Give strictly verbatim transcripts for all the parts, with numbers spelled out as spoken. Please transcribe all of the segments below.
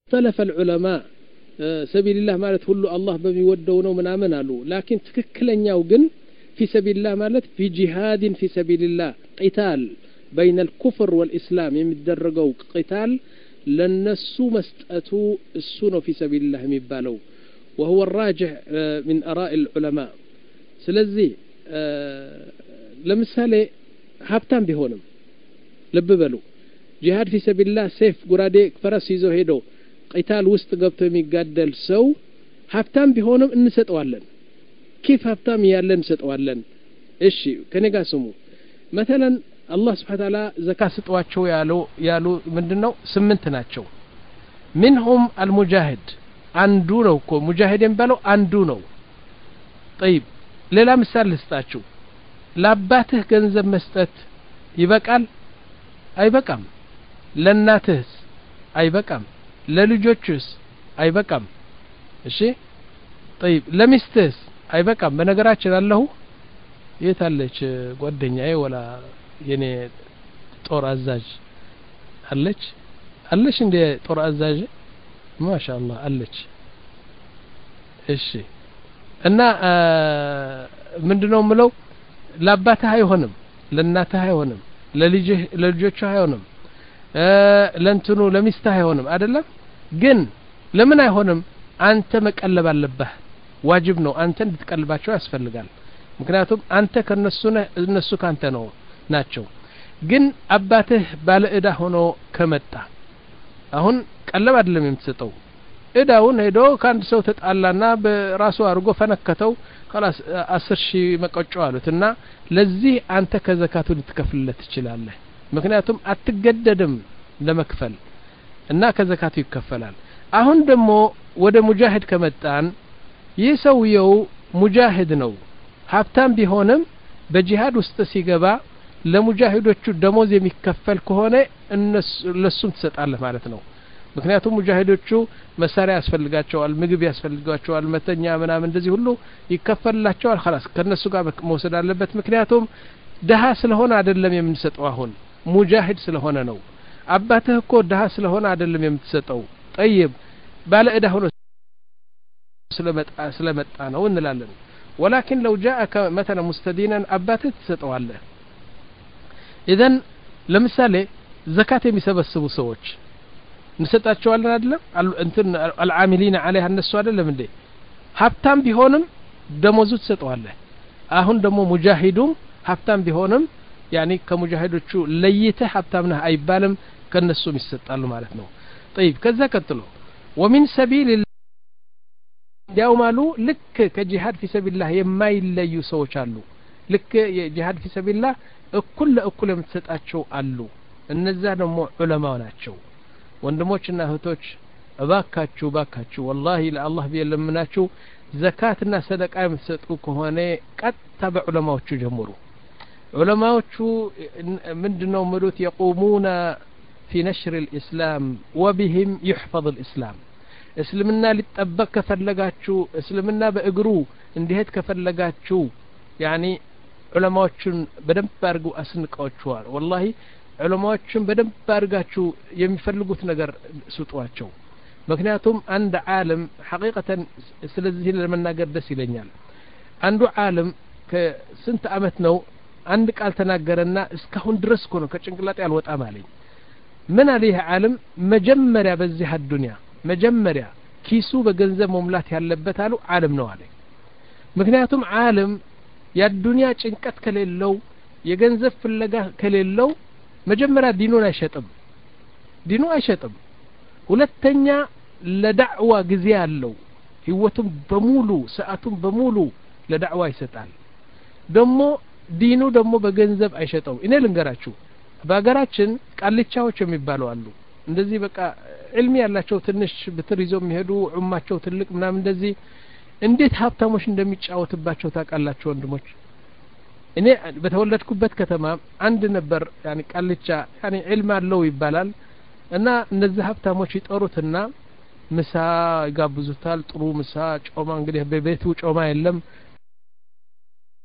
اختلف العلماء سبيل الله ማለት ሁሉ አላህ በሚወደው ነው ምናምን አሉ لكن ትክክለኛው ግን في سبيل الله ማለት في جهاد في سبيل الله قتال بين الكفر والإسلام የሚደረገው قتال ለነሱ መስጠቱ እሱ ነው في سبيل الله የሚባለው وهو الراجح من آراء العلماء ስለዚህ ለምሳሌ ሀብታም ቢሆንም ልብ በሉ ጂሃድ في سبيل الله سيف ጉራዴ ፈረስ ይዞ ሄዶ قتال ውስጥ ገብቶ የሚጋደል ሰው ሀብታም ቢሆንም እንሰጠዋለን كيف ሀብታም ያለን እንሰጠዋለን እሺ ከኔ ጋር ስሙ مثلا الله سبحانه وتعالى زكاة سطواቸው ያሉ ያሉ ምንድነው ስምንት ናቸው منهم المجاهد አንዱ ነው እኮ ሙጃሂድ የሚባለው አንዱ ነው طيب ሌላ ምሳሌ ልስጣችሁ ለአባትህ ገንዘብ መስጠት ይበቃል አይበቃም ለእናትህስ አይበቃም ለልጆችስ አይበቃም እሺ طيب ለሚስትህስ አይበቃም በነገራችን አለሁ የታለች ጓደኛዬ ወላ የኔ ጦር አዛዥ አለች አለች እንደ ጦር አዛዥ ማሻአላህ አለች እሺ እና ምንድነው ምለው ለአባትህ አይሆንም ለእናትህ አይሆንም ለልጅህ ለልጆችህ አይሆንም ለእንትኑ ለሚስትህ አይሆንም አይደለም ግን ለምን አይሆንም አንተ መቀለብ አለብህ ዋጅብ ነው አንተ እንድትቀልባቸው ያስፈልጋል ምክንያቱም አንተ ከነሱ እነሱ ካንተ ነው ናቸው ግን አባትህ ባለ እዳ ሆኖ ከመጣ አሁን ቀለብ አይደለም የምትሰጠው እዳውን ሄዶ ካንድ ሰው ተጣላና በራሱ አርጎ ፈነከተው خلاص አስር ሺህ መቀጮ አሉትና ለዚህ አንተ ከዘካቱ ልትከፍልለት ትችላለህ ምክንያቱም አትገደድም ለመክፈል እና ከዘካቱ ይከፈላል አሁን ደግሞ ወደ ሙጃሂድ ከመጣን ይሰውየው ሙጃሂድ ነው ሀብታም ቢሆንም በጂሃድ ውስጥ ሲገባ ለሙጃሂዶቹ ደሞዝ የሚከፈል ከሆነ እነሱ ለሱም ተሰጣለህ ማለት ነው ምክንያቱም ሙጃሂዶቹ መሳሪያ ያስፈልጋቸዋል ምግብ ያስፈልጋቸዋል መተኛ ምናምን እንደዚህ ሁሉ ይከፈልላቸዋል خلاص ከነሱ ጋር መውሰድ አለበት ምክንያቱም ደሃ ስለሆነ አይደለም የምንሰጠው አሁን ሙጃሂድ ስለሆነ ነው አባትህ እኮ ደሃ ስለሆነ አይደለም የምትሰጠው طيب ባለ እዳ ሆኖ ስለመጣ ስለመጣ ነው እንላለን ولكن لو جاءك مثلا مستدينا أباتت تسطواله إذن لمثال زكاة የሚሰበስቡ ሰዎች እንሰጣቸዋለን አይደለም እንትን العاملين عليها እነሱ አይደለም እንዴ ሀብታም ቢሆንም ደሞዙ ተሰጠዋለህ አሁን ደግሞ ሙጃሂዱም ሀብታም ቢሆንም يعني ከሙጃሂዶቹ ለይተ ሀብታም ነህ አይባልም ከነሱም ይሰጣሉ ማለት ነው طيب ከዛ ቀጥሎ ومن سبيل ያው ማሉ ልክ ከጂሃድ في سبيل الله የማይለዩ ሰዎች አሉ ልክ የጂሃድ في سبيل الله እኩል ለእኩል የምትሰጣቸው አሉ እነዛ ደግሞ ዑለማው ናቸው ወንድሞችና እህቶች እባካችሁ እባካችሁ والله ለአላህ ቢለምናችሁ ዘካትና ሰደቃ የምትሰጡ ከሆነ ቀጥታ በዑለማዎቹ ጀምሩ ዑለማዎቹ ምንድነው ምሉት يقومون في نشر الإسلام وبهم يحفظ الإسلام እስልምና ሊጠበቅ ከፈለጋችሁ እስልምና በእግሩ እንዲሄድ ከፈለጋችሁ يعني ዑለማዎችን በደንብ አርጉ አስንቀዋቸዋል والله ዑለማዎችን በደንብ አርጋችሁ የሚፈልጉት ነገር ስጧቸው ምክንያቱም አንድ ዓለም ሐቂቀተን ስለዚህ ለመናገር ደስ ይለኛል አንዱ ዓለም ከስንት አመት ነው አንድ ቃል ተናገረና እስካሁን ድረስ እኮ ነው ከጭንቅላጤ አልወጣም አለኝ ምን አለህ ዓለም መጀመሪያ በዚህ ዱንያ መጀመሪያ ኪሱ በገንዘብ መሙላት ያለበት አሉ ዓለም ነው አለ ምክንያቱም ዓለም የዱንያ ጭንቀት ከሌለው የገንዘብ ፍለጋ ከሌለው መጀመሪያ ዲኑን አይሸጥም ዲኑ አይሸጥም ሁለተኛ ለዳዕዋ ጊዜ ያለው ህይወቱም በሙሉ ሰዓቱም በሙሉ ለዳዕዋ ይሰጣል ደሞ ዲኑ ደሞ በገንዘብ አይሸጠው እኔ ልንገራችሁ በአገራችን ቃልቻዎች የሚባሉ አሉ እንደዚህ በቃ علم ያላቸው ትንሽ ብትር ይዘው የሚሄዱ ዑማቸው ትልቅ ምናምን እንደዚህ እንዴት ሀብታሞች እንደሚጫወትባቸው ታውቃላችሁ ወንድሞች እኔ በተወለድኩበት ከተማ አንድ ነበር يعني ቃልቻ يعني علم አለው ይባላል እና እነዚህ ሀብታሞች ይጠሩትና ምሳ ይጋብዙታል ጥሩ ምሳ ጮማ እንግዲህ በቤቱ ጮማ የለም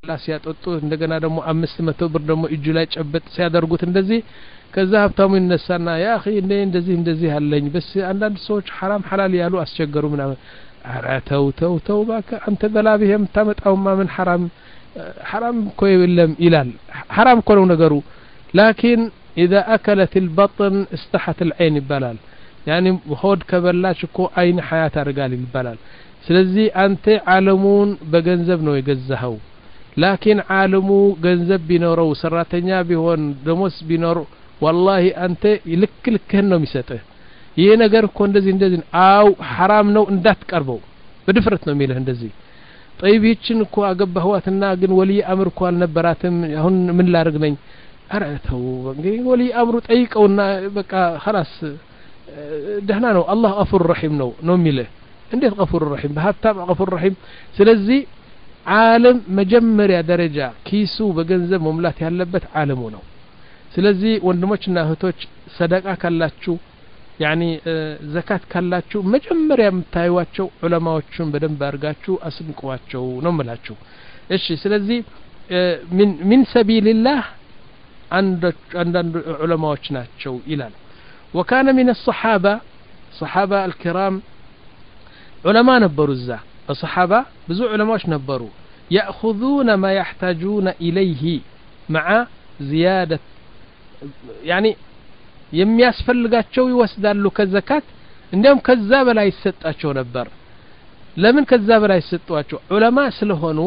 ሲያጠጡ እንደገና ደግሞ አምስት መቶ ብር ደግሞ እጁ ላይ ጨበጥ ሲያደርጉት እንደዚህ ከዛ ሀብታሙ ይነሳና ያ اخي እንደ እንደዚህ እንደዚህ አለኝ በስ አንዳንድ ሰዎች حرام حلال ያሉ አስቸገሩ ምናምን ኧረ ተው ተው ተው ባካ አንተ በላብህ የምታመጣውማ ምን حرام حرام እኮ የለም ይላል حرام እኮ ነው ነገሩ لكن اذا اكلت البطن استحت العين ይባላል يعني ሆድ ከበላች እኮ አይን ሐያት አርጋል ይባላል ስለዚህ አንተ ዓለሙን በገንዘብ ነው የገዛኸው لكن ዓለሙ ገንዘብ ቢኖረው ሰራተኛ ቢሆን ደሞዝ ቢኖር والله አንተ ልክ ልክህን ነው የሚሰጥህ ይሄ ነገር እኮ እንደዚህ እንደዚህ አው حرام ነው እንዳትቀርበው በድፍረት ነው የሚልህ እንደዚህ طيب ይችን እኮ አገባህዋትና ግን ወልይ አምር እኮ አልነበራትም አሁን ምን ላርግ ነኝ አራተው እንግዲህ ወልይ አምሩ ጠይቀውና በቃ خلاص ደህና ነው አላህ غفور رحيم ነው ነው የሚልህ እንዴት غفور رحيم በሀብታም غفور رحيم ስለዚህ ዓለም መጀመሪያ ደረጃ ኪሱ በገንዘብ መሙላት ያለበት ዓለሙ ነው ስለዚህ ወንድሞችና እህቶች ሰደቃ ካላችሁ يعني ዘካት ካላችሁ መጀመሪያ የምታዩዋቸው ዑለማዎችን በደንብ አርጋችሁ አስንቁዋቸው ነው ማለት እሺ ስለዚህ من من سبيل الله عند عند ዑለማዎች ናቸው ይላል وكان من الصحابه صحابه الكرام علماء ነበሩ እዛ الصحابه ብዙ ዑለማዎች ነበሩ ياخذون ما يحتاجون اليه مع زياده يعني የሚያስፈልጋቸው ይወስዳሉ ከዘካት እንደም ከዛ በላይ ይሰጣቸው ነበር ለምን ከዛ በላይ ይሰጣቸው ዑለማ ስለሆኑ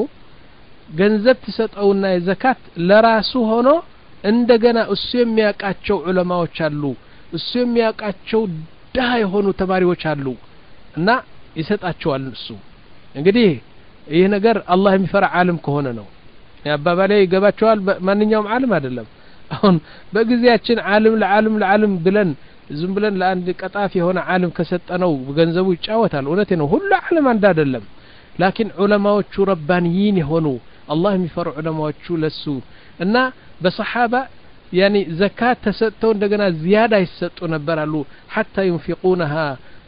ገንዘብ ተሰጠውና የዘካት ለራሱ ሆኖ እንደገና እሱ የሚያቃቸው ዑለማዎች አሉ እሱ የሚያቃቸው ዳህ የሆኑ ተማሪዎች አሉ እና ይሰጣቸዋል እሱ እንግዲህ ይሄ ነገር አላህ የሚፈራ ዓለም ከሆነ ነው ያባባሌ ይገባቸዋል ማንኛውም ዓለም አይደለም አሁን በጊዜያችን ዓለም ለዓለም ለዓለም ብለን ዝም ብለን ለአንድ ቀጣፍ የሆነ ዓለም ከሰጠነው ገንዘቡ ይጫወታል እውነቴ ነው ሁሉ ዓለም አንድ አይደለም لكن ዑለማዎቹ ረባንይን የሆኑ አላህ የሚፈሩ ዑለማዎቹ ለሱ እና በሰሃባ يعني زكاة تسطو እንደገና زيادة يسطو ነበራሉ حتى ينفقونها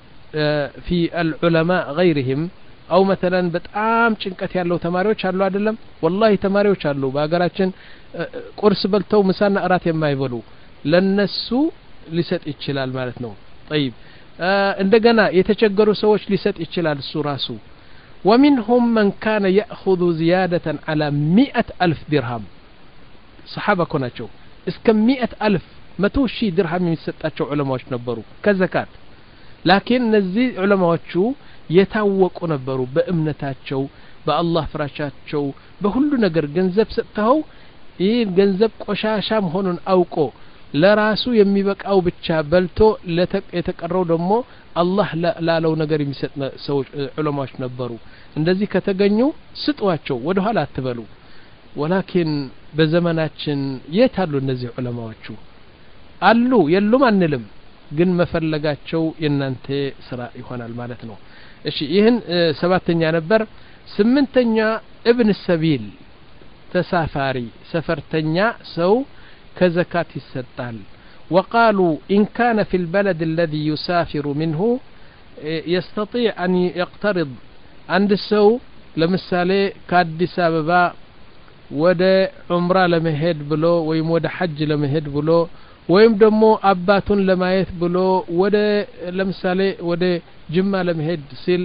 في العلماء غيرهم أو مثلا በጣም ጭንቀት ያለው ተማሪዎች አሉ አይደለም والله ተማሪዎች አሉ በአገራችን ቁርስ በልተው ምሳና እራት የማይበሉ ለነሱ ሊሰጥ ይችላል ማለት ነው طيب እንደገና የተቸገሩ ሰዎች ሊሰጥ ይችላል እሱ ራሱ ومنهم من كان يأخذ زيادة على مئة ألف درهم صحابة كناچو እስከ مئة ألف መቶ ሺህ ድርሃም የሚሰጣቸው ዑለማዎች ነበሩ ከዘካት لكن እነዚህ ዑለማዎቹ የታወቁ ነበሩ በእምነታቸው በአላህ ፍራቻቸው በሁሉ ነገር ገንዘብ ሰጥተው ይህ ገንዘብ ቆሻሻ መሆኑን አውቆ ለራሱ የሚበቃው ብቻ በልቶ ለተቀረው ደግሞ አላህ ላለው ነገር የሚሰጥ ሰዎች ዑለማዎች ነበሩ እንደዚህ ከተገኙ ስጧቸው ወደ ኋላ አትበሉ ولكن በዘመናችን የታሉ እነዚህ ዑለማዎቹ አሉ የሉም አንልም ግን መፈለጋቸው የናንተ ስራ ይሆናል ማለት ነው እሺ ይሄን ሰባተኛ ነበር ስምንተኛ ابن السبيل ተሳፋሪ ሰፈርተኛ ሰው ከዘካት ይሰጣል وقالوا إن كان في البلد الذي يسافر منه يستطيع أن يقترض عند السو لمثال كأديس أبابا ወደ ዑምራ ለመሄድ ብሎ ወይም ወደ ሐጅ ለመሄድ ብሎ ወይም ደግሞ አባቱን ለማየት ብሎ ወደ ለምሳሌ ወደ ጅማ ለመሄድ ሲል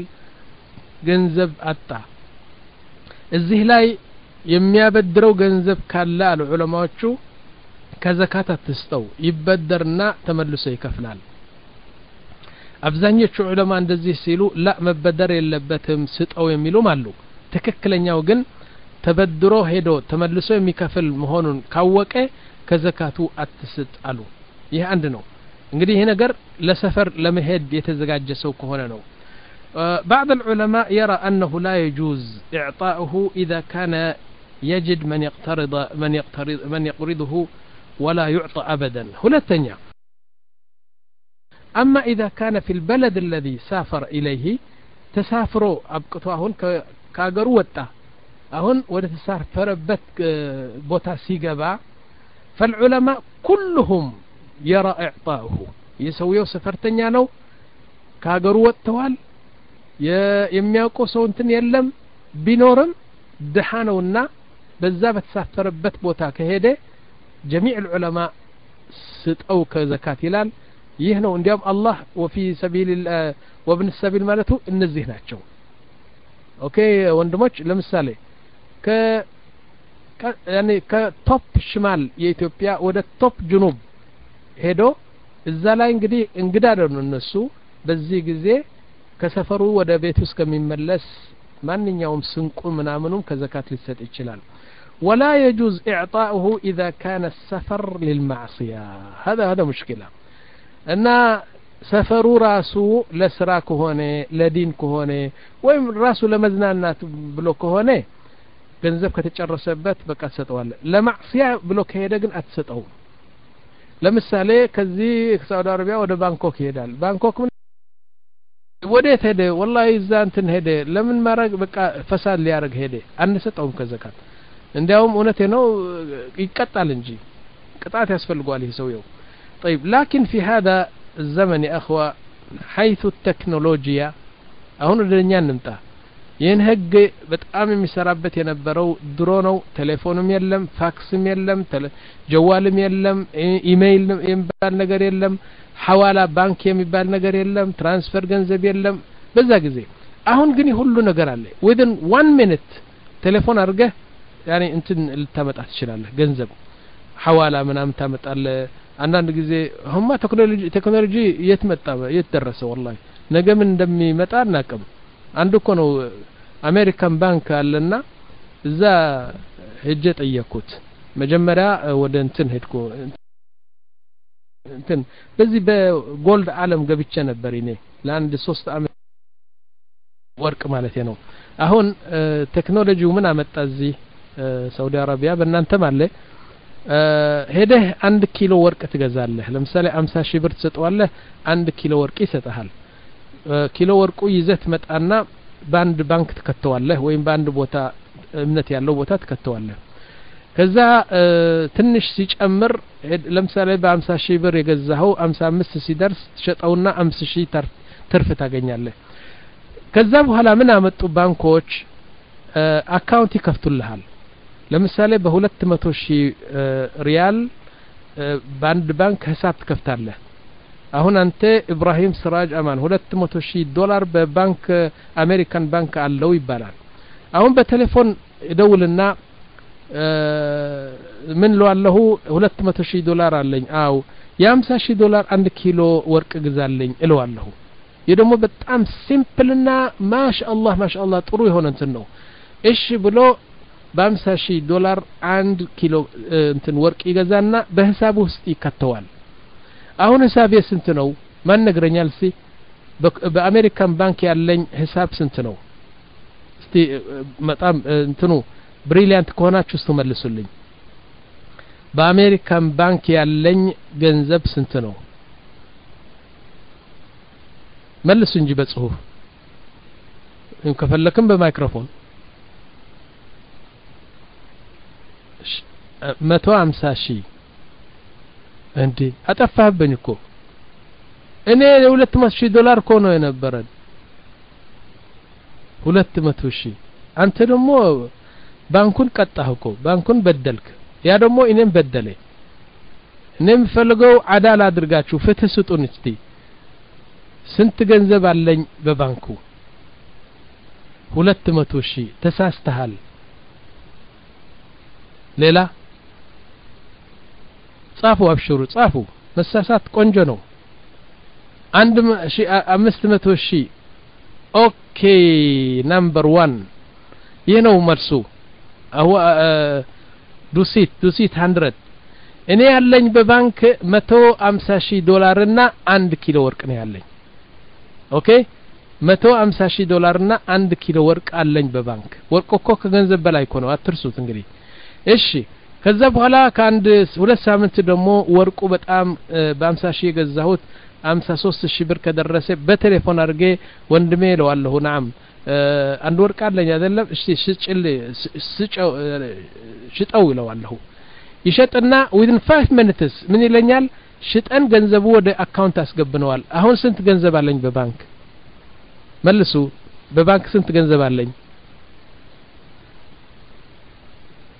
ገንዘብ አጣ እዚህ ላይ የሚያበድረው ገንዘብ ካለ አሉ ዑለማዎቹ ከዘካት አትስጠው ይበደርና ተመልሶ ይከፍላል አብዛኞቹ ዑለማ እንደዚህ ሲሉ ላ መበደር የለበትም ስጠው የሚሉም አሉ ትክክለኛው ግን ተበድሮ ሄዶ ተመልሶ የሚከፍል መሆኑን ካወቀ ከዘካቱ አትስጥ አሉ ይሄ አንድ ነው እንግዲህ ይሄ ነገር ለሰፈር ለመሄድ የተዘጋጀ ሰው ከሆነ ነው بعض العلماء يرى أنه لا يجوز إعطاؤه إذا كان يجد من يقترض من يقترض من يقرضه ولا يعطى أبدا هلتنيا أما إذا كان في البلد الذي سافر إليه تسافروا أبقتواهن كاغروتا أهون وده تسافربت بوتا سيغبا فالعلماء كلهم يرى إعطاؤه يسويو سفرتنيا نو كاغروتوال የሚያውቀው ሰው እንትን የለም ቢኖርም ደሃነውና በዛ በተሳፈረበት ቦታ ከሄደ جميع العلماء ስጠው ከዘካት ይላል ይህ ነው እንዲያም አላህ وفي سبيل وابن السبيل ማለቱ እነዚህ ናቸው ኦኬ ወንድሞች ለምሳሌ ከ ያኔ ከቶፕ ሽማል የኢትዮጵያ ወደ ቶፕ ጅኑብ ሄዶ እዛ ላይ እንግዲህ እንግዳ አይደሉ እነሱ በዚህ ጊዜ ከሰፈሩ ወደ ቤቱ እስከሚመለስ ማንኛውም ስንቁ ምናምኑም ከዘካት ሊሰጥ ይችላል ولا يجوز إعطاؤه إذا كان السفر للمعصية هذا هذا مشكلة أن سفر راسو لسرا كهونه لدين كهونه ويم راسو لمزنانات بلو كهونه ገንዘብ ከተጨረሰበት በቃ ተሰጠዋል ለማዕሲያ ብሎ ከሄደ ግን አትሰጠው ለምሳሌ ከዚህ ሳውዲ አረቢያ ወደ ባንኮክ ይሄዳል ባንኮክ ወዴት ሄደ والله እዛ እንትን ሄደ ለምን ማረግ በቃ ፈሳድ ሊያረግ ሄደ አንሰጠውም ከዘካት እንዲያውም እውነቴ ነው ይቀጣል እንጂ ቅጣት ያስፈልጋል ይሄ ሰውየው طيب لكن في هذا الزمن يا اخوه حيث التكنولوجيا አሁን ወደኛ እንምጣ ይህን ህግ በጣም የሚሰራበት የነበረው ድሮ ነው ቴሌፎንም የለም ፋክስም የለም ጀዋልም የለም ኢሜይል የሚባል ነገር የለም ሐዋላ ባንክ የሚባል ነገር የለም ትራንስፈር ገንዘብ የለም በዛ ጊዜ አሁን ግን ሁሉ ነገር አለ within one minute ቴሌፎን አድርገህ ያኔ እንትን ልታመጣ ትችላለህ ገንዘብ ሐዋላ ምናምን ታመጣለህ አንዳንድ ጊዜ ሁማ ቴክኖሎጂ ቴክኖሎጂ የት መጣ የት ደረሰ والله ነገ ምን እንደሚመጣ እናቀም አንዱ እኮ ነው አሜሪካን ባንክ አለና እዛ ሄጄ ጠየቅኩት መጀመሪያ ወደ እንትን ሄድኩ እንትን በዚህ በጎልድ ዓለም ገብቼ ነበር እኔ ለአንድ ሶስት አመት ወርቅ ማለት ነው አሁን ቴክኖሎጂው ምን አመጣ እዚህ ሳውዲ አረቢያ በእናንተም አለ ሄደህ አንድ ኪሎ ወርቅ ትገዛለህ ለምሳሌ ሃምሳ ሺህ ብር ትሰጠዋለህ አንድ ኪሎ ወርቅ ይሰጣል ኪሎ ወርቁ ይዘት መጣና ባንድ ባንክ ተከተዋለህ ወይም ባንድ ቦታ እምነት ያለው ቦታ ተከተዋለህ ከዛ ትንሽ ሲጨምር ለምሳሌ በ50 ሺህ ብር የገዛኸው ሃምሳ አምስት ሲደርስ ተሸጣውና አምስት ሺህ ትርፍ ታገኛለህ ከዛ በኋላ ምን አመጡ ባንኮች አካውንት ይከፍቱልሃል ለምሳሌ በሁለት መቶ ሺህ ሪያል ባንድ ባንክ ሂሳብ ትከፍታለህ አሁን አንተ ኢብራሂም ስራጅ አማን ሁለት መቶ ሺህ ዶላር በባንክ አሜሪካን ባንክ አለው ይባላል አሁን በቴሌፎን ይደውልና ምን ለዋለሁ ሁለት መቶ ሺህ ዶላር አለኝ አው የ50 ሺህ ዶላር አንድ ኪሎ ወርቅ ግዛልኝ እለዋለሁ ይደሞ በጣም ሲምፕልና ማሻአላህ ማሻአላህ ጥሩ የሆነ እንትን ነው እሺ ብሎ በ50 ሺህ ዶላር አንድ ኪሎ እንትን ወርቅ ይገዛና በሂሳቡ ውስጥ ይከተዋል አሁን ሂሳብ ስንት ነው ማን ነገረኛል ሲ በአሜሪካን ባንክ ያለኝ ሂሳብ ስንት ነው እስቲ በጣም እንትኑ ብሪሊያንት ከሆናችሁ ተመልሱልኝ በአሜሪካን ባንክ ያለኝ ገንዘብ ስንት ነው መልሱ እንጂ በጽሁፍ ከፈለክም በማይክሮፎን መቶ ሃምሳ ሺህ እንዴ አጠፋህብኝ እኮ እኔ ሁለት መቶ ሺህ ዶላር እኮ ነው የነበረን ሁለት መቶ ሺህ አንተ ደግሞ ባንኩን ቀጣህ እኮ ባንኩን በደልክ ያ ደግሞ እኔም በደለኝ እኔም ፈልገው አዳል አድርጋችሁ ፍትህ ስጡን እስቲ ስንት ገንዘብ አለኝ በባንኩ ሁለት መቶ ሺህ ተሳስተሃል ሌላ ጻፉ አብሽሩ ጻፉ መሳሳት ቆንጆ ነው አንድ ሺህ አምስት መቶ ሺህ ኦኬ ነምበር ዋን ይሄ ነው መልሱ አው ዱሲት ዱሲት መቶ እኔ ያለኝ በባንክ መቶ ሃምሳ ሺህ ዶላር እና አንድ ኪሎ ወርቅ ነው ያለኝ ኦኬ መቶ ሃምሳ ሺህ ዶላር እና አንድ ኪሎ ወርቅ አለኝ በባንክ ወርቅ እኮ ከገንዘብ በላይ እኮ ነው አትርሱት እንግዲህ እሺ ከዛ በኋላ ከአንድ ሁለት ሳምንት ደግሞ ወርቁ በጣም በ50 ሺህ የገዛሁት ሃምሳ ሶስት ሺህ ብር ከደረሰ በቴሌፎን አድርጌ ወንድሜ ለዋለሁ ናም አንድ ወርቅ አለኝ አይደለም እሺ ሽጭል ሽጨው ሽጠው ይለዋለሁ ይሸጥና within five minutes ምን ይለኛል ሽጠን ገንዘቡ ወደ አካውንት አስገብነዋል አሁን ስንት ገንዘብ አለኝ በባንክ መልሱ በባንክ ስንት ገንዘብ አለኝ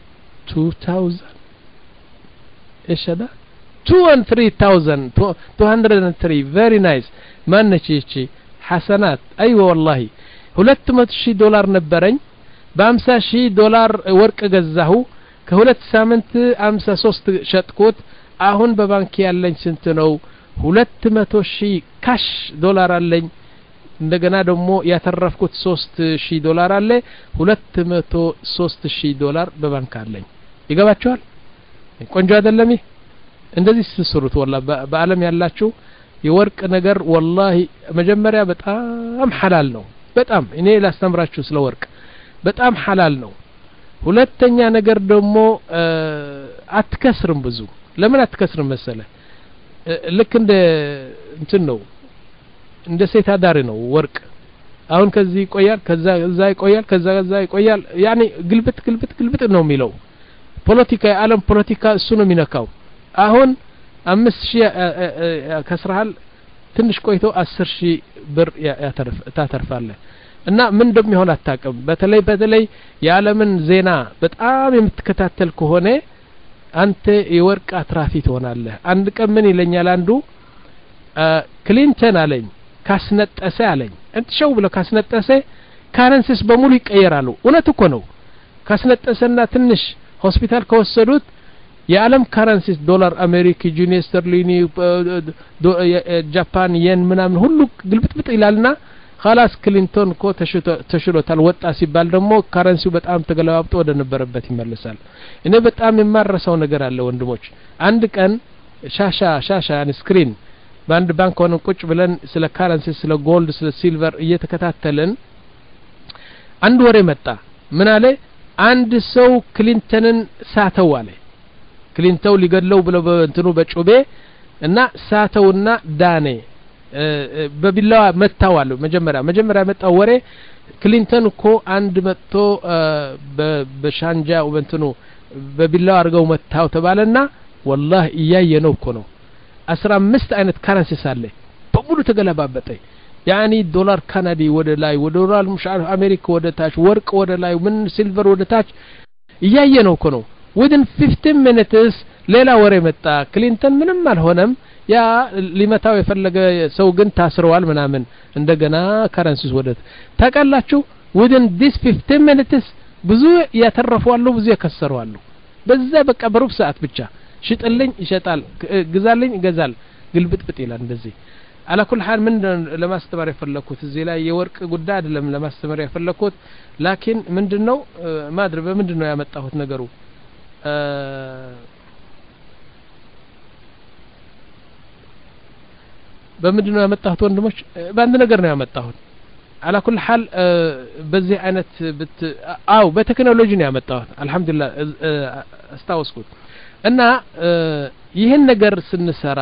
two thousand ايش هذا two and three thousand two hundred and three very nice ማነች እቺ ሐሰናት አይወ والله ሁለት መቶ ሺህ ዶላር ነበረኝ በ50 ሺህ ዶላር ወርቅ ገዛሁ ከሁለት ሳምንት ሃምሳ ሶስት ሸጥኩት አሁን በባንክ ያለኝ ስንት ነው ሁለት መቶ ሺህ ካሽ ዶላር አለኝ እንደገና ደግሞ ያተረፍኩት ሶስት ሺህ ዶላር አለ ሁለት መቶ ሶስት ሺህ ዶላር በባንክ አለኝ ይገባችኋል ቆንጆ አይደለም እንደዚህ ስስሩት والله በአለም ያላችሁ የወርቅ ነገር والله መጀመሪያ በጣም ሐላል ነው በጣም እኔ ላስተምራችሁ ስለ ወርቅ በጣም ሐላል ነው ሁለተኛ ነገር ደግሞ አትከስርም ብዙ ለምን አትከስርም መሰለ ልክ እንደ እንትን ነው እንደ ሴት አዳሪ ነው ወርቅ አሁን ከዚህ ይቆያል ከዛ እዛ ይቆያል ከዛ ከዛ ይቆያል ያኒ ግልብጥ ግልብጥ ግልብጥ ነው የሚለው ፖለቲካ የዓለም ፖለቲካ እሱ ነው የሚነካው አሁን አምስት ሺህ ከስራል ትንሽ ቆይቶ አስር ሺህ ብር ያተርፍ ታተርፋለህ እና ምን እንደሚሆን አታውቅም በተለይ በተለይ የዓለምን ዜና በጣም የምትከታተል ከሆነ አንተ የወርቅ አትራፊ ትሆናለህ አንድ ቀን ምን ይለኛል አንዱ ክሊንተን አለኝ ካስነጠሰ አለኝ እንትሸው ብሎ ካስነጠሰ ካረንሲስ በሙሉ ይቀየራሉ እውነት እኮ ነው ካስነጠሰና ትንሽ ሆስፒታል ከወሰዱት የዓለም ካረንሲስ ዶላር አሜሪካ ጂኒ ስተርሊኒ ጃፓን የን ምናምን ሁሉ ግልብጥብጥ ይላልና خلاص ክሊንተን ኮ ተሽሎታል ወጣ ሲባል ደግሞ ካረንሲው በጣም ተገለባብጦ ወደ ነበረበት ይመለሳል እኔ በጣም የማረሳው ነገር አለ ወንድሞች አንድ ቀን ሻሻ ሻሻ ስክሪን በአንድ ባንክ ሆነን ቁጭ ብለን ስለ ካረንሲ ስለ ጎልድ ስለ ሲልቨር እየተከታተልን አንድ ወሬ መጣ ምን አለ አንድ ሰው ክሊንተንን ሳተው አለ ክሊንተው ሊገድለው ብለው በእንትኑ በጩቤ እና ሳተውና ዳኔ በቢላዋ መታዋል መጀመሪያ መጀመሪያ መጣው ወሬ ክሊንተን እኮ አንድ መጥቶ በሻንጃ ወንትኑ በቢላዋ አርገው መታው ተባለና والله እያየነው እኮ ነው አስራ አምስት አይነት ካረንሲስ አለ በሙሉ ተገለባበጠ ያኒ ዶላር ካናዲ ወደ ላይ ወደ ዶላር ሙሻር አሜሪካ ወደ ታች ወርቅ ወደ ላይ ምን ሲልቨር ወደ ታች እያየነው እኮ ነው within fifteen minutes ሌላ ወሬ መጣ ክሊንተን ምንም አልሆነም ያ ሊመታው የፈለገ ሰው ግን ታስረዋል ምናምን እንደገና ካረንሲስ ወደ ታቃላችሁ within this fifteen minutes ብዙ ያተረፈዋሉ ብዙ ያከሰረዋሉ በዛ በቃ በሩብ ሰዓት ብቻ ሽጥልኝ ይሸጣል ግዛልኝ ይገዛል ግልብጥብጥ ይላል እንደዚህ على كل حال من ለማስተማር የፈለኩት እዚህ ላይ የወርቅ ጉዳይ አይደለም ለማስተማር የፈለኩት ላኪን ምንድነው ማድረ በምንድነው ያመጣሁት ነገሩ በምንድነው ያመጣሁት ወንድሞች በአንድ ነገር ነው ያመጣሁት على كل حال በዚህ አይነት ብት አው በቴክኖሎጂ ነው ያመጣሁት አልহামዱሊላህ አስታውስኩት እና ይሄን ነገር ስንሰራ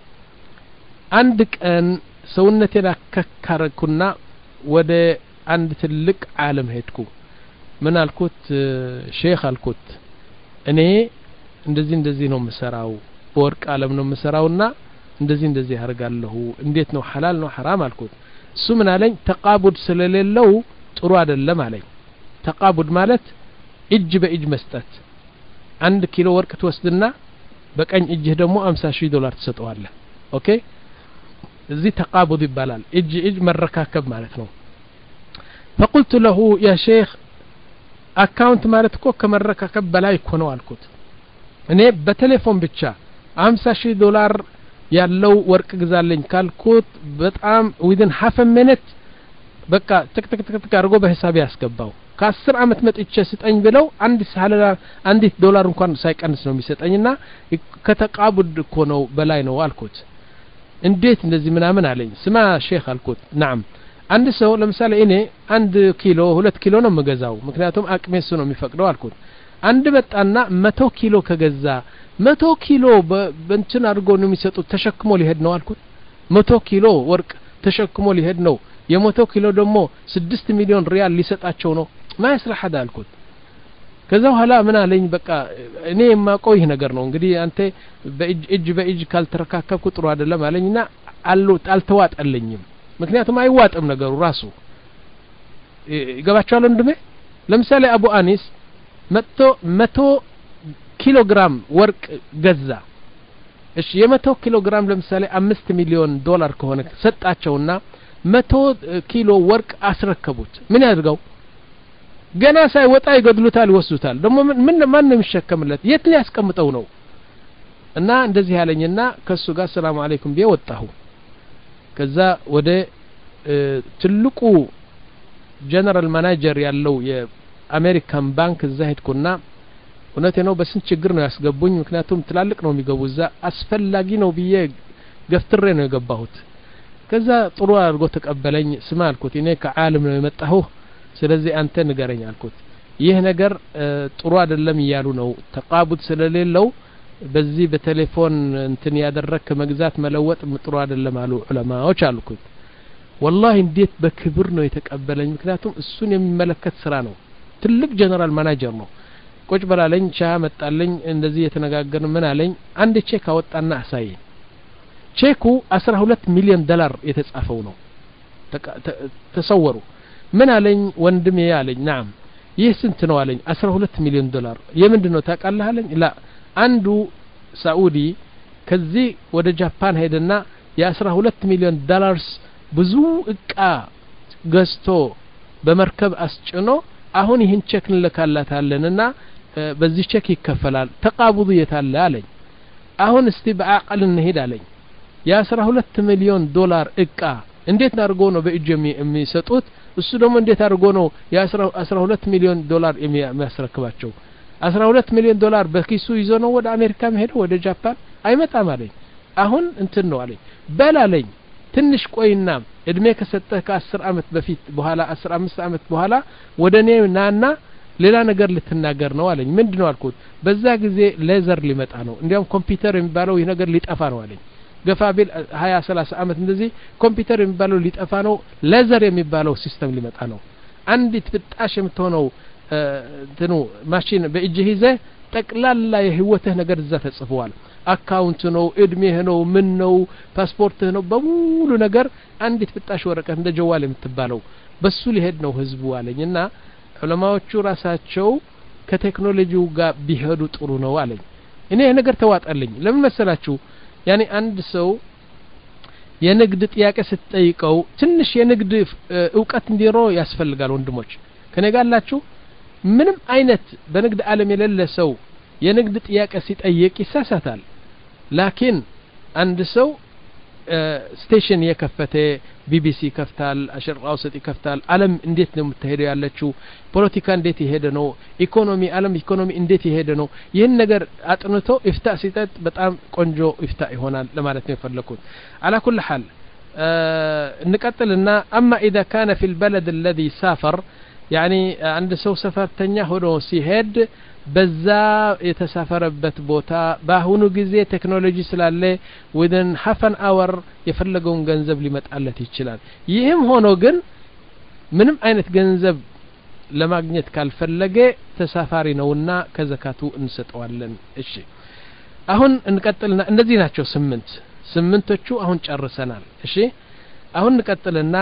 አንድ ቀን ሰውነቴን አከካረኩና ወደ አንድ ትልቅ ዓለም ሄድኩ ምን አልኩት ሼክ አልኩት እኔ እንደዚህ እንደዚህ ነው መሰራው በወርቅ ዓለም ነው መሰራውና እንደዚህ እንደዚህ ያርጋለሁ እንዴት ነው ሐላል ነው حرام አልኩት እሱ ምን አለኝ ተቃቡድ ስለሌለው ጥሩ አይደለም አለኝ ተቃቡድ ማለት እጅ በእጅ መስጠት አንድ ኪሎ ወርቅ ትወስድና በቀኝ እጅህ ደግሞ ሃምሳ ሺህ ዶላር ትሰጠዋለህ ኦኬ እዚህ ተቃቡድ ይባላል እጅ እጅ መረካከብ ማለት ነው فقلت له يا شيخ አካውንት ማለት እኮ ከመረካከብ በላይ እኮ ነው አልኩት እኔ በቴሌፎን ብቻ ሃምሳ ሺህ ዶላር ያለው ወርቅ ግዛልኝ ካልኩት በጣም within half a minute በቃ ትክ ትክ ትክ አድርጎ በሂሳብ ያስገባው ከአስር አመት መጥቼ ስጠኝ ብለው አንድ ሳለላ አንዲት ዶላር እንኳን ሳይቀንስ ነው የሚሰጠኝና ከተቃቡድ እኮ ነው በላይ ነው አልኩት እንዴት እንደዚህ ምናምን አለኝ ስማ ሼክ አልኩት نعم አንድ ሰው ለምሳሌ እኔ አንድ ኪሎ ሁለት ኪሎ ነው መገዛው ምክንያቱም አቅሜ እሱ ነው የሚፈቅደው አልኩት አንድ መጣና መቶ ኪሎ ከገዛ መቶ ኪሎ በእንትን አድርጎ ነው የሚሰጡት ተሸክሞ ሊሄድ ነው አልኩት መቶ ኪሎ ወርቅ ተሸክሞ ሊሄድ ነው የመቶ ኪሎ ደግሞ ስድስት ሚሊዮን ሪያል ሊሰጣቸው ነው ማይስራህ አልኩት ከዛ በኋላ ምን አለኝ በቃ እኔ የማቆይ ይሄ ነገር ነው እንግዲህ አንተ በእጅ እጅ በእጅ ካልተረካከብኩ ጥሩ አይደለም አለኝና አሉ አልተዋጠልኝም ምክንያቱም አይዋጥም ነገሩ ራሱ ይገባቻል እንደም ለምሳሌ አቡ አኒስ መጥቶ መቶ ኪሎ ግራም ወርቅ ገዛ እሺ የመቶ ኪሎ ግራም ለምሳሌ አምስት ሚሊዮን ዶላር ከሆነ ሰጣቸውና መቶ ኪሎ ወርቅ አስረከቡት ምን ያድርገው ገና ሳይወጣ ይገድሉታል ይወስዱታል ደግሞ ምን ማን ነው የሚሸከምለት የት ላይ ያስቀምጠው ነው እና እንደዚህ ያለኝና ከሱ ጋር ሰላም አለይኩም ቢየ ወጣሁ ከዛ ወደ ትልቁ ጀነራል ማናጀር ያለው የአሜሪካን ባንክ እዛ ሄድኩና እውነቴ ነው በስንት ችግር ነው ያስገቡኝ ምክንያቱም ትላልቅ ነው የሚገቡዛ አስፈላጊ ነው ብዬ ገፍትሬ ነው የገባሁት ከዛ ጥሩ አድርጎ ተቀበለኝ ስማ አልኩት እኔ ከዓለም ነው የመጣሁ ስለዚህ አንተ ንገረኝ አልኩት ይህ ነገር ጥሩ አይደለም ይያሉ ነው ተቃቡት ስለሌለው በዚህ በቴሌፎን እንትን ያደረክ መግዛት መለወጥ ጥሩ አይደለም አሉ ዑለማዎች አልኩት والله እንዴት በክብር ነው የተቀበለኝ ምክንያቱም እሱን የሚመለከት ስራ ነው ትልቅ ጀነራል ማናጀር ነው ቁጭ በላለኝ ቻ መጣለኝ እንደዚህ የተነጋገርን ምን አለኝ አንድ ቼክ አወጣና አሳየኝ ቼኩ አስራ ሁለት ሚሊዮን ዶላር የተጻፈው ነው ተሰወሩ ምን አለኝ ወንድሜ አለኝ ናም ይህ ስንት ነው አለኝ አስራ ሁለት ሚሊዮን ዶላር የምንድነው ታውቃለህ አለኝ ላ አንዱ ሳኡዲ ከዚህ ወደ ጃፓን ሄደና የ12 ሚሊዮን ዶላርስ ብዙ እቃ ገዝቶ በመርከብ አስጭኖ አሁን ይህን ቼክ እንልካላታለንና በዚህ ቼክ ይከፈላል ተቃቡዱ የታለ አለኝ አሁን እስቲ በአቅል እንሄድ አለኝ የ12 ሚሊዮን ዶላር እቃ እንዴት አድርጎ ነው በእጅ የሚሰጡት እሱ ደግሞ እንዴት አድርጎ ነው የ12 ሚሊዮን ዶላር የሚያስረክባቸው አስራ ሁለት ሚሊዮን ዶላር በኪሱ ይዞ ነው ወደ አሜሪካ መሄድ ወደ ጃፓን አይመጣም አለኝ አሁን እንትን ነው አለኝ በላለኝ ትንሽ ቆይና እድሜ ከሰጠህ ከ10 አመት በፊት በኋላ አስራ አምስት አመት በኋላ ወደኔ ናና ሌላ ነገር ልትናገር ነው አለኝ ምንድነው አልኩት በዛ ጊዜ ሌዘር ሊመጣ ነው እንዲያውም ኮምፒውተር የሚባለው ይሄ ነገር ሊጠፋ ነው አለኝ ገፋቢል ሃያ ሰላሳ አመት እንደዚህ ኮምፒውተር የሚባለው ሊጠፋ ነው ሌዘር የሚባለው ሲስተም ሊመጣ ነው አንዲት ፍጣሽ የምትሆነው እንትኑ ማሽን በእጅህ ይዘህ ጠቅላላ የህይወትህ ነገር እዛ ተጽፈዋል አካውንት ነው እድሜህ ነው ምን ነው ፓስፖርትህ ነው በሙሉ ነገር አንዲት ፍጣሽ ወረቀት እንደ ጀዋል የምትባለው በሱ ሊሄድ ነው ህዝቡ አለኝና ዑለማዎቹ ራሳቸው ከቴክኖሎጂው ጋር ቢሄዱ ጥሩ ነው አለኝ እኔ ነገር ተዋጣልኝ ለምን መሰላችሁ ያኔ አንድ ሰው የንግድ ጥያቄ ስትጠይቀው ትንሽ የንግድ ዕውቀት እንዲኖረው ያስፈልጋል ወንድሞች ከነጋላችሁ ምንም አይነት በንግድ ዓለም የሌለ ሰው የንግድ ጥያቄ ሲጠይቅ ይሳሳታል ላኪን አንድ ሰው ስቴሽን የከፈተ ቢቢሲ ከፍታል አሽርቃው ሰጥ ይከፍታል ዓለም እንዴት ነው የምትሄደው ያለችው ፖለቲካ እንዴት ይሄደ ነው ኢኮኖሚ ዓለም ኢኮኖሚ እንዴት ይሄደ ነው ይሄን ነገር አጥንቶ ኢፍታ ሲጠጥ በጣም ቆንጆ ኢፍታ ይሆናል ለማለት ነው የፈለኩት على كل حال እንቀጥልና اما اذا كان في البلد الذي سافر يعني عند سو سفرتኛ ሆኖ ሲሄድ በዛ የተሳፈረበት ቦታ ባሁኑ ጊዜ ቴክኖሎጂ ስላለ within half an hour የፈለገውን ገንዘብ ሊመጣለት ይችላል ይህም ሆኖ ግን ምንም አይነት ገንዘብ ለማግኘት ካልፈለገ ተሳፋሪ ነውና ከዘካቱ እንሰጠዋለን እሺ አሁን እንቀጥልና እንደዚህ ናቸው ስምንት ስምንቶቹ አሁን ጨርሰናል እሺ አሁን እንቀጥልና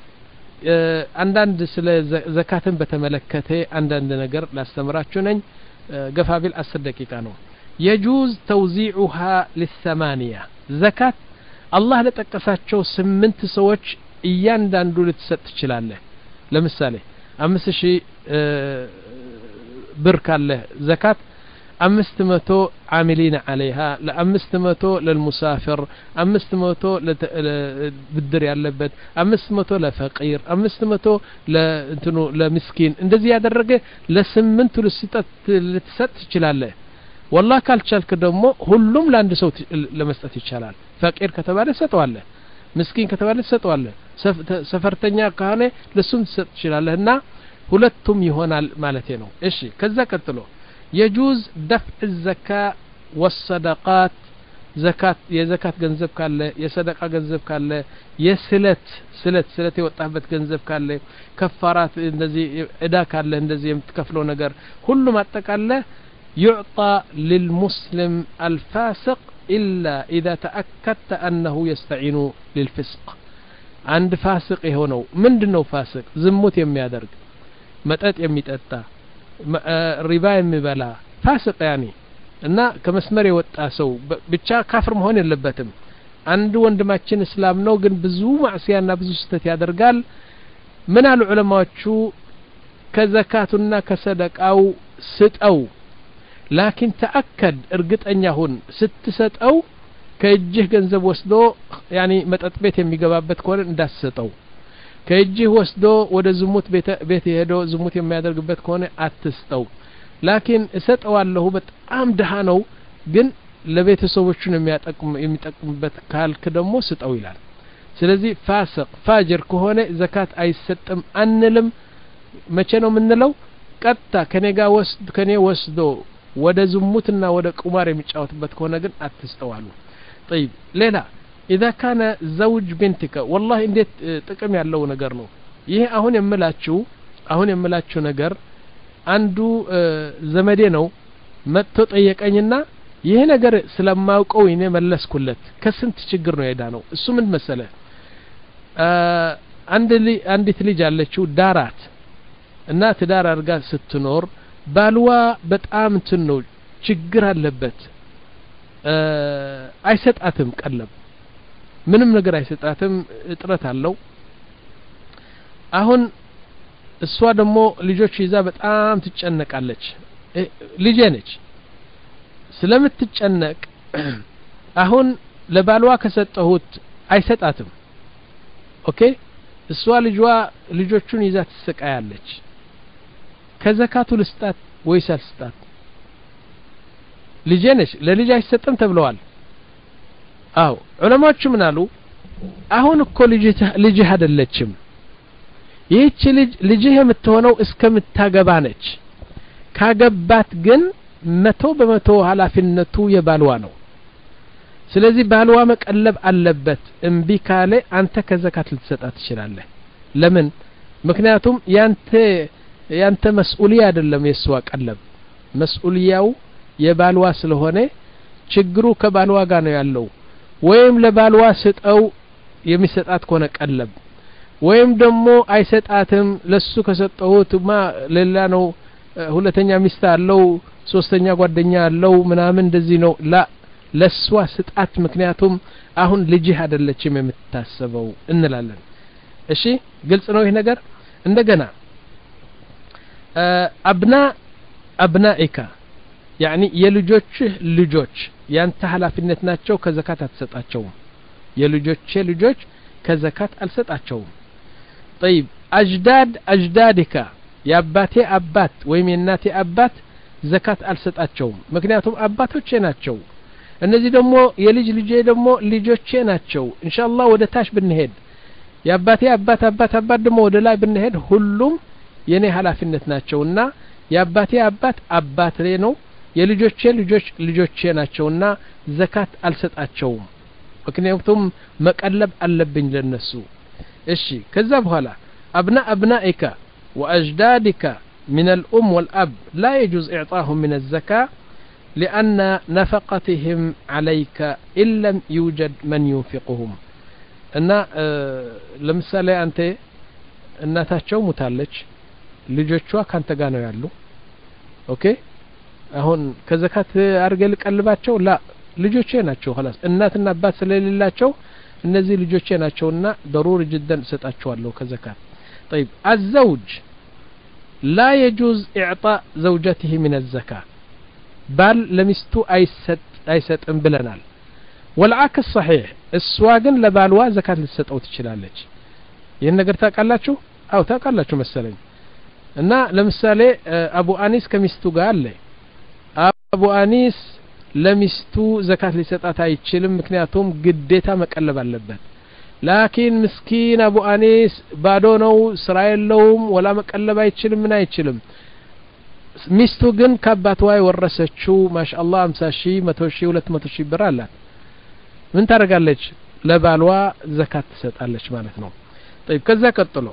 አንዳንድ ስለ ዘካትን በተመለከተ አንዳንድ ነገር ላስተምራችሁ ነኝ ገፋቢል አስር ደቂቃ ነው يجوز توزيعها للثمانية زكاة الله ለጠቀሳቸው ስምንት ሰዎች እያንዳንዱ ልትሰጥ ትችላለህ ለምሳሌ አምስት ሺህ ብር ካለ ዘካት አምስት መቶ عاملين عليها ለአምስት መቶ ለልሙሳፊር አምስት መቶ ለብድር ያለበት አምስት መቶ ለፈቂር አምስት መቶ ለእንትኑ ለምስኪን እንደዚህ ያደረገ ለስምንቱ ልትሰጥ ልትሰጥ ትችላለህ والله ካልቻልክ ደግሞ ሁሉም ለአንድ ሰው ለመስጠት ይቻላል ፈቂር ከተባለ ሰጠዋለህ ምስኪን ከተባለ ሰጠዋለህ ሰፈርተኛ ከሆነ ለሱም ትሰጥ ትችላለህና ሁለቱም ይሆናል ማለት ነው እሺ ከዛ ቀጥሎ يجوز دفع الزكاة والصدقات زكاة يا زكاة ገንዘብ ካለ የሰደቃ ገንዘብ ካለ የስለት ስለት ስለት የወጣበት ገንዘብ ካለ ከፋራት እንደዚህ እዳ ካለ እንደዚህ የምትከፍለው ነገር ሁሉም አጠቃለ يعطى للمسلم الفاسق إلا إذا تأكدت أنه يستعين للفسق عند فاسق يهونو ምንድነው فاسق ዝሙት የሚያደርግ መጠጥ የሚጠጣ ربا የሚበላ فاسق يعني እና ከመስመር የወጣ ሰው ብቻ ካፍር መሆን የለበትም አንድ ወንድማችን እስላም ነው ግን ብዙ ማዕሲያና ብዙ ስተት ያደርጋል ምን አሉ ዑለማዎቹ ከዘካቱና ከሰደቃው ስጠው ላኪን ተአከድ እርግጠኛ ሁን ስትሰጠው ከእጅህ ገንዘብ ወስዶ ያኒ መጠጥ ቤት የሚገባበት ከሆነ እንዳትሰጠው ከእጅህ ወስዶ ወደ ዝሙት ቤት ቤት ሄዶ ዝሙት የሚያደርግበት ከሆነ አትስጠው ላኪን እሰጠዋለሁ በጣም ደሃ ነው ግን ለቤተሰቦቹን የሚያጠቅም የሚጠቅምበት ካልክ ደግሞ ስጠው ይላል ስለዚህ ፋሲቅ ፋጅር ከሆነ ዘካት አይሰጥም አንልም መቼ ነው የምንለው ቀጥታ ከኔጋ ወስዶ ከኔ ወስዶ ወደ ዝሙትና ወደ ቁማር የሚጫወትበት ከሆነ ግን አትስጠዋሉ طيب ሌላ اذا كان زوج بنتك والله እንዴት ጥቅም ያለው ነገር ነው ይሄ አሁን የምላችሁ አሁን የምላችሁ ነገር አንዱ ዘመዴ ነው መጥቶ ጠየቀኝና ይሄ ነገር ስለማውቀው እኔ መለስኩለት ከስንት ችግር ነው የዳ ነው እሱ ምን መሰለ አንድ አንዲት ልጅ አለችው ዳራት እና ትዳር አርጋ ስትኖር ባልዋ በጣም እንትን ነው ችግር አለበት አይሰጣትም ቀለብ ምንም ነገር አይሰጣትም እጥረት አለው አሁን እሷ ደግሞ ልጆች ይዛ በጣም ትጨነቃለች ልጄ ነች ስለምትጨነቅ አሁን ለባልዋ ከሰጠሁት አይሰጣትም ኦኬ እሷ ልጅዋ ልጆቹን ይዛ ትሰቃያለች ከዘካቱ ልስጣት ወይስ አልስጣት ልጄ ነች ለልጅ አይሰጥም ተብለዋል አው ዑለማዎቹ ምን አሉ አሁን እኮ ልጅህ ልጅህ አይደለችም ይህች ልጅ ልጅህ የምትሆነው እስከምታገባ ነች ካገባት ግን መቶ በመቶ ኃላፊነቱ የባልዋ ነው ስለዚህ ባልዋ መቀለብ አለበት እምቢ ካለ አንተ ከዘካት ልትሰጣት ትችላለህ ለምን ምክንያቱም ያንተ ያንተ መስኡልያ አይደለም የሷ ቀለብ መስኡልያው የባልዋ ስለሆነ ችግሩ ከባልዋ ጋር ነው ያለው ወይም ለባልዋ ስጠው የሚሰጣት ከሆነ ቀለብ ወይም ደግሞ አይሰጣትም ለሱ ከሰጠውትማ ሌላ ነው ሁለተኛ ሚስት አለው ሶስተኛ ጓደኛ አለው ምናምን እንደዚህ ነው ላ ለሷ ስጣት ምክንያቱም አሁን ልጅህ አይደለችም የምታስበው እንላለን እሺ ግልጽ ነው ይሄ ነገር እንደገና አብና አብናኢካ يعني የልጆችህ ልጆች ያንተ ኃላፊነት ናቸው ከዘካት አትሰጣቸው የልጆች ልጆች ከዘካት አልሰጣቸው طيب اجداد اجدادك ያባቴ አባት ወይም የናቴ አባት ዘካት አልሰጣቸው ምክንያቱም አባቶቼ ናቸው እነዚህ ደግሞ የልጅ ልጄ ደግሞ ልጆቼ ናቸው ኢንሻአላህ ወደ ታች ብንሄድ ያባቴ አባት አባት አባት ደግሞ ወደ ላይ ብንሄድ ሁሉም የኔ ኃላፊነት ናቸውና ያባቴ አባት አባቴ ነው የልጆቼ ልጆች ልጆቼ ናቸውና ዘካት አልሰጣቸው ምክንያቱም መቀለብ አለብኝ ለነሱ እሺ ከዛ በኋላ አብና አብናኢካ واجدادك من الام والاب لا يجوز اعطاهم من الزكاه لان نفقتهم عليك ان لم يوجد من ينفقهم እና ለምሳሌ አንተ እናታቸው ሙታለች ልጆቿ ካንተ ጋር ነው ያሉ ኦኬ አሁን ከዘካት አርገል ቀልባቸው ላ ልጆቼ ናቸው خلاص እናትና አባት ስለሌላቸው እነዚህ ልጆቼ ናቸውና ضروري جدا ሰጣቸዋለሁ ከዘካት طيب الزوج لا يجوز اعطاء زوجته من الزكاه بل لمستو ايسط ايسطن بلنال والعكس صحيح السواغن لبالوا زكاه ልትሰጠው ትችላለች ይሄን ነገር ታውቃላችሁ አው ታውቃላችሁ መሰለኝ እና ለምሳሌ አቡ አኒስ ከሚስቱ ጋር አለ አቡ አኒስ ለሚስቱ ዘካት ሊሰጣት አይችልም ምክንያቱም ግዴታ መቀለብ አለበት ላኪን ምስኪን አቡ አኒስ ባዶ ነው ስራ የለውም ወላ መቀለብ አይችልም ምን አይችልም ሚስቱ ግን ከአባቷ የወረሰችው ማሻአላህ ሃምሳ ሺህ መቶ ሺህ ሁለት መቶ ሺህ ብር አላት ምን ታረጋለች ለባልዋ ዘካት ትሰጣለች ማለት ነው طيب ከዛ ቀጥሎ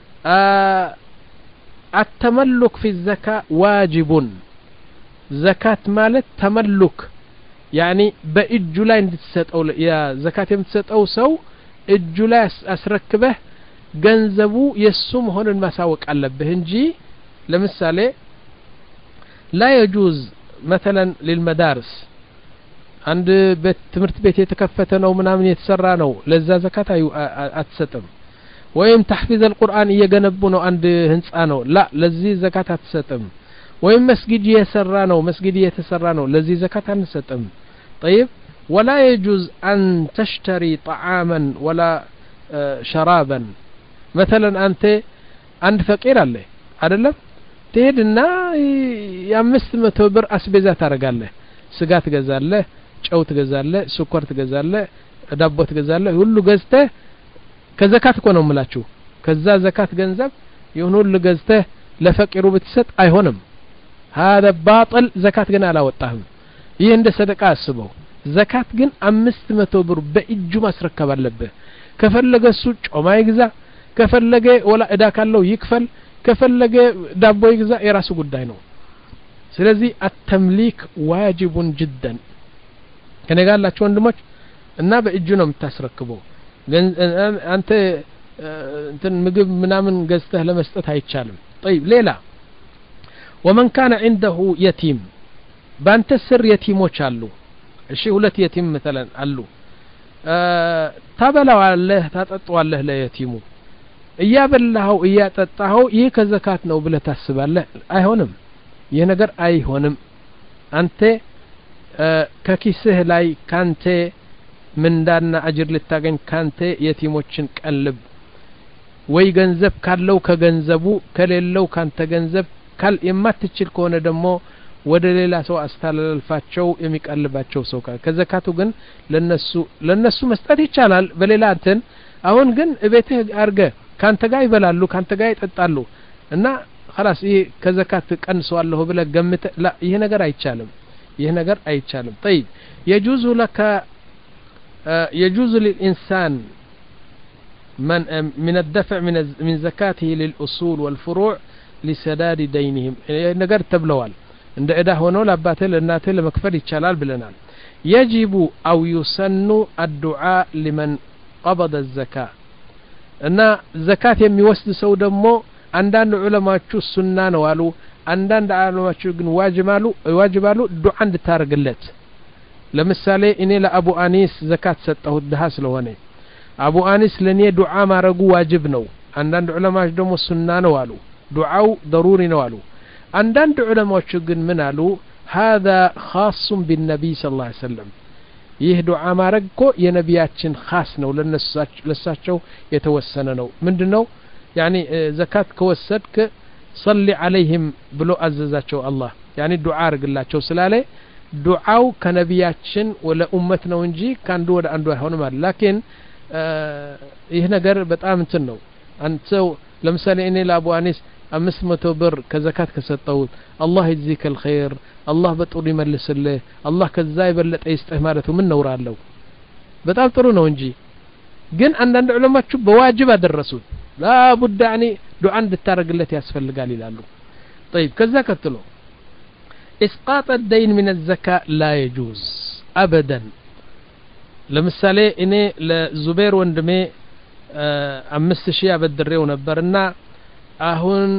التملك في الزكاة واجب زكاة مالت تملك يعني በእጁ ላይ እንድትሰጠው ያ ዘካት የምትሰጠው ሰው እጁ ላይ አስረክበህ ገንዘቡ የሱ መሆኑን ማሳወቅ አለብህ እንጂ ለምሳሌ لا يجوز مثلا للمدارس عند بيت تمرت بيت يتكفت ነው ምናምን የተሰራ ነው ለዛ ዘካት አትሰጥም ወይም تحفيظ القرآن እየገነቡ ነው አንድ ህንጻ ነው لا ለዚህ ዘካት አትሰጥም ወይም መስጊድ እየሰራ ነው መስጊድ እየተሰራ ነው ለዚህ ዘካት አንሰጥም طيب ولا يجوز أن تشتري طعاما ولا شرابا مثلا أنت عند فقير عليه አይደለም ትሄድና የአምስት መቶ ብር አስቤዛ ታረጋለህ ስጋ ትገዛለህ ጨው ትገዛለህ ስኳር ትገዛለህ ዳቦ ትገዛለህ ሁሉ ገዝተህ ከዘካት እኮ ነው የምላችሁ ከዛ ዘካት ገንዘብ ይሁን ሁሉ ገዝተህ ለፈቂሩ ብትሰጥ አይሆንም هذا باطل ዘካት ግን አላወጣህም ይሄ እንደ ሰደቃ አስበው ዘካት ግን አምስት መቶ ብር በእጁ ማስረከብ አለበት ከፈለገ እሱ ጮማ ይግዛ ከፈለገ ወላ እዳ ካለው ይክፈል ከፈለገ ዳቦ ይግዛ የራሱ ጉዳይ ነው ስለዚህ التمليك واجب جدا ከነጋላችሁ ወንድሞች እና በእጁ ነው የምታስረክበው አንተ እንትን ምግብ ምናምን ገዝተህ ለመስጠት አይቻልም طيب ሌላ ومن كان عنده يتيم በአንተ ስር የቲሞች አሉ እሺ ሁለት የቲም مثلا አሉ ታበላዋለህ ታጠጣዋለህ ለየቲሙ እያበላው እያጠጣው ይሄ ከዘካት ነው ብለህ ታስባለህ አይሆንም ይሄ ነገር አይሆንም አንተ ከኪስህ ላይ ካንተ ምንዳና አጅር ልታገኝ ካንተ የቲሞችን ቀልብ ወይ ገንዘብ ካለው ከገንዘቡ ከሌለው ካንተ ገንዘብ ካል የማትችል ከሆነ ደግሞ ወደ ሌላ ሰው አስተላልፋቸው የሚቀልባቸው ሰው ከዘካቱ ግን ለነሱ ለነሱ መስጠት ይቻላል በሌላ እንትን አሁን ግን እቤትህ አርገ ካንተ ጋር ይበላሉ ካንተ ጋር ይጠጣሉ እና خلاص ይሄ ከዘካት ቀንሰዋለሁ ብለ ገምተ لا ይሄ ነገር አይቻልም ይሄ ነገር አይቻልም طيب يجوز لك يجوز للإنسان من من الدفع من من زكاته للأصول والفروع لسداد دينهم ነገር ተብለዋል እንደ እዳ ሆኖ ለአባቴ ለእናቴ ለመክፈል ይቻላል ብለናል يجب أو يسن الدعاء لمن قبض الزكاة እና ዘካት የሚወስድ ሰው ደግሞ አንዳንድ ዑለማዎቹ ሱና ነው አሉ አንዳንድ ዑለማዎቹ ግን ዋጅባሉ ዋጅባሉ ዱዓ እንድታረግለት ለምሳሌ እኔ ለአቡ አኒስ ዘካት ሰጠሁት ደሃ ስለሆነ አቡ አኒስ ለኔ ዱዓ ማረጉ ዋጅብ ነው አንዳንድ ዑለማዎች ደግሞ ሱና ነው አሉ ዱዓው ضروري ነው አሉ አንዳንድ ዑለማዎች ግን ምን አሉ هذا خاص بالنبي صلى الله عليه وسلم ይህ ዱዓ ማረግ እኮ የነቢያችን خاص ነው ለነሳቸው ለሳቸው የተወሰነ ነው ምንድነው يعني ዘካት ከወሰድክ صلي عليهم ብሎ አዘዛቸው አላህ يعني ዱዓ አርግላቸው ስላለ ዱዓው ከነቢያችን ወለ ኡመት ነው እንጂ ካንዱ ወደ አንዱ አይሆንም ማለት لكن ይህ ነገር በጣም እንትን ነው አንተው ለምሳሌ እኔ ለአቡ አኒስ አምስት መቶ ብር ከዘካት ከሰጠው አላህ ይዝከ الخير አላህ በጥሩ ይመልስልህ አላህ ከዛ ይበለጠ ይስጥህ ማለቱ ምን ነውራለው በጣም ጥሩ ነው እንጂ ግን አንዳንድ ዑለማዎቹ በዋጅብ አደረሱት لا بد يعني دعاء እንድታረግለት ያስፈልጋል ይላሉ طيب ከዛ ቀጥሎ اسقاط الدين من الزكاة لا يجوز ابدا ለምሳሌ እኔ ለዙበይር ወንድሜ አምስት ሺህ አበድሬው ነበርና አሁን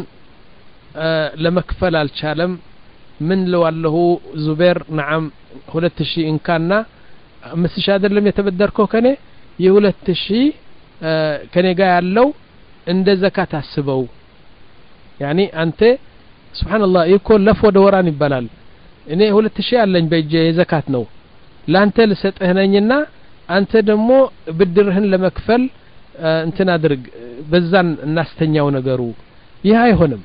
ለመክፈል አልቻለም ምን ለዋለሁ ዙበይር نعم ሁለት ሺህ እንካና አምስት ሺህ አይደለም የተበደርከው ከኔ የሁለት ሺህ ከኔ ጋር ያለው እንደ ዘካት አስበው يعني አንተ ሱብሃንአላህ ይኮ ለፍ ወደ ወራን ይባላል እኔ ሁለት ሺህ አለኝ በእጄ የዘካት ነው ላንተ ልሰጥህ ነኝና አንተ ደግሞ ብድርህን ለመክፈል እንትን አድርግ በዛን እናስተኛው ነገሩ ይህ አይሆንም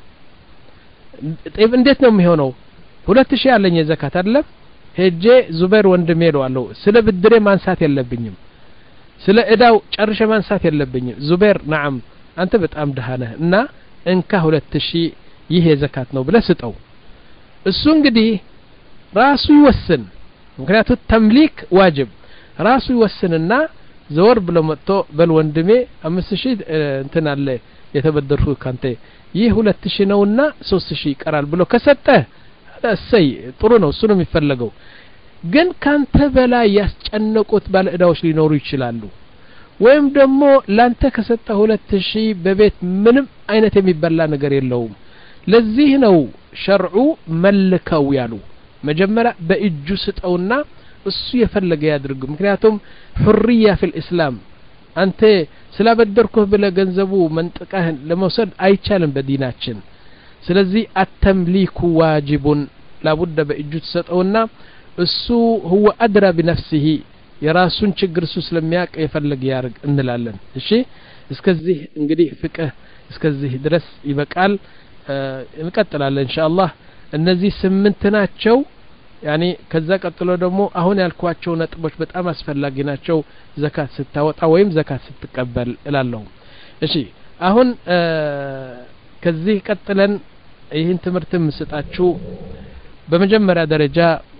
طيب እንዴት ነው የሚሆነው ሁለት ሺህ አለኝ የዘካት አይደለም ሄጄ ዙበይር ወንድሜ ነው ስለ ብድሬ ማንሳት የለብኝም ስለ እዳው ጨርሼ ማንሳት የለብኝም ዙበይር نعم አንተ በጣም ደሃ ነህ እና እንካ ሁለት ሺህ ይሄ ዘካት ነው ብለ ስጠው እሱ እንግዲህ ራሱ ይወስን ምክንያቱም ተምሊክ ዋጅብ ራሱ ይወስንና ዘወር ብሎ መጥቶ በል ወንድሜ አምስት ሺህ እንትን አለ የተበደርኩት ካንተ ይህ ሁለት ሺህ ነውና ሶስት ሺህ ይቀራል ብሎ ከሰጠ እሰይ ጥሩ ነው እሱ ነው የሚፈልገው ግን ካንተ በላይ ያስጨነቁት ባለ እዳዎች ሊኖሩ ይችላሉ ወይም ደግሞ ላንተ ከሰጠ ሁለት ሺህ በቤት ምንም አይነት የሚበላ ነገር የለውም ለዚህ ነው ሸርዑ መልከው ያሉ መጀመሪያ በእጁ ስጠውና እሱ የፈለገ ያድርግ ምክንያቱም ሁርያ في الاسلام አንተ ስላበደርኩህ ብለ ገንዘቡ መንጥቀህ ለመውሰድ አይቻልም በዲናችን ስለዚህ አተምሊኩ ዋጅቡን لابد በእጁ ተሰጠውና እሱ هو ادرى بنفسه የራሱን ችግር እሱ ስለሚያውቅ የፈለገ ያርግ እንላለን እሺ እስከዚህ እንግዲህ ፍቅህ እስከዚህ ድረስ ይበቃል እንቀጥላለን ኢንሻአላህ እነዚህ ስምንት ናቸው ያኒ ከዛ ቀጥሎ ደግሞ አሁን ያልኳቸው ነጥቦች በጣም አስፈላጊ ናቸው ዘካት ስታወጣ ወይም ዘካት ስትቀበል እላለሁ እሺ አሁን ከዚህ ቀጥለን ይህን ትምህርት መስጣችሁ በመጀመሪያ ደረጃ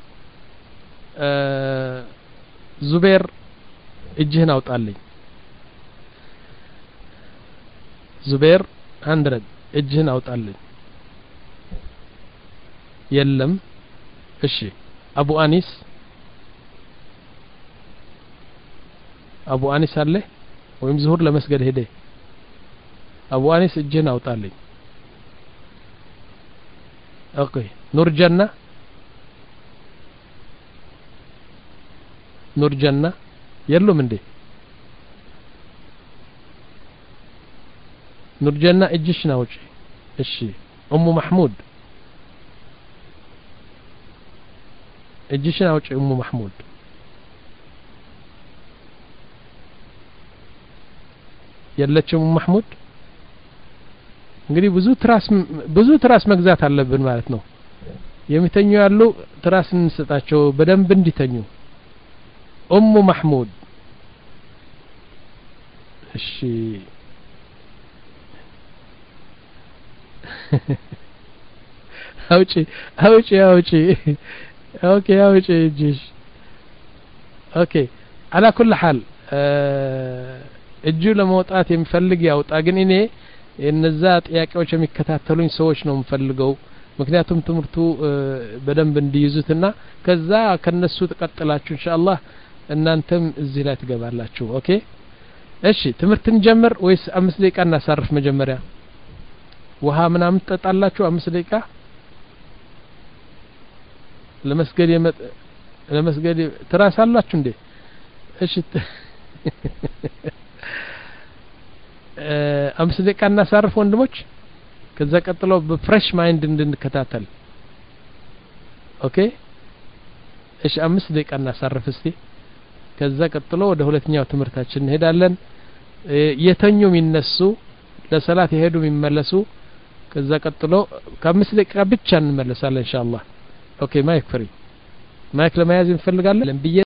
ዙቤር እጅህን አውጣልኝ ዙቤር مية እጅህን አውጣልኝ የለም እሺ አቡ አኒስ አቡ አኒስ አለ ወይም ዙሁር ለመስገድ ሄደ አቡ አኒስ እጅህን አውጣልኝ ኦኬ ኑር ጀና ኑር ጀና የሉም እንዴ ኑር ጀና እጅሽን አውጪ እሺ ኡሙ ማህሙድ እጅሽን አውጪ ኡሙ ማህሙድ የለችም ኡሙ ማህሙድ እንግዲህ ብዙ ትራስ ብዙ ትራስ መግዛት አለብን ማለት ነው የሚተኙ ያሉ ትራስ እንሰጣቸው በደንብ እንዲተኙ ኡሙ ማህሙድ እሺ አውጪ አውጪ አውጪ ኦኬ አውጪ እጅሽ ኦኬ على كل حال እጁ ለመውጣት የሚፈልግ ያውጣ ግን እኔ እነዛ ጥያቄዎች የሚከታተሉኝ ሰዎች ነው የምፈልገው ምክንያቱም ትምርቱ በደንብ እንዲይዙትና ከዛ ከነሱ ተቀጥላችሁ ኢንሻአላህ እናንተም እዚህ ላይ ትገባላችሁ ኦኬ እሺ ትምርትን ጀምር ወይስ አምስት ደቂቃ እናሳርፍ መጀመሪያ ውሃ ምናምን ተጣላችሁ አምስት ደቂቃ ለመስገድ የመጥ ለመስገድ ትራሳላችሁ እንዴ እሺ አምስት ደቂቃ እናሳርፍ ወንድሞች ከዛ ቀጥሎ በፍሬሽ ማይንድ እንድንከታተል ኦኬ እሺ አምስት ደቂቃ እናሳርፍ እስቲ ከዛ ቀጥሎ ወደ ሁለተኛው ትምህርታችን እንሄዳለን የተኙ የሚነሱ ለሰላት የሄዱ የሚመለሱ ከዛ ቀጥሎ ከአምስት ደቂቃ ብቻ እንመለሳለን ኢንሻአላህ ኦኬ ማይክ ፍሪ ማይክ ለማያዝ እንፈልጋለን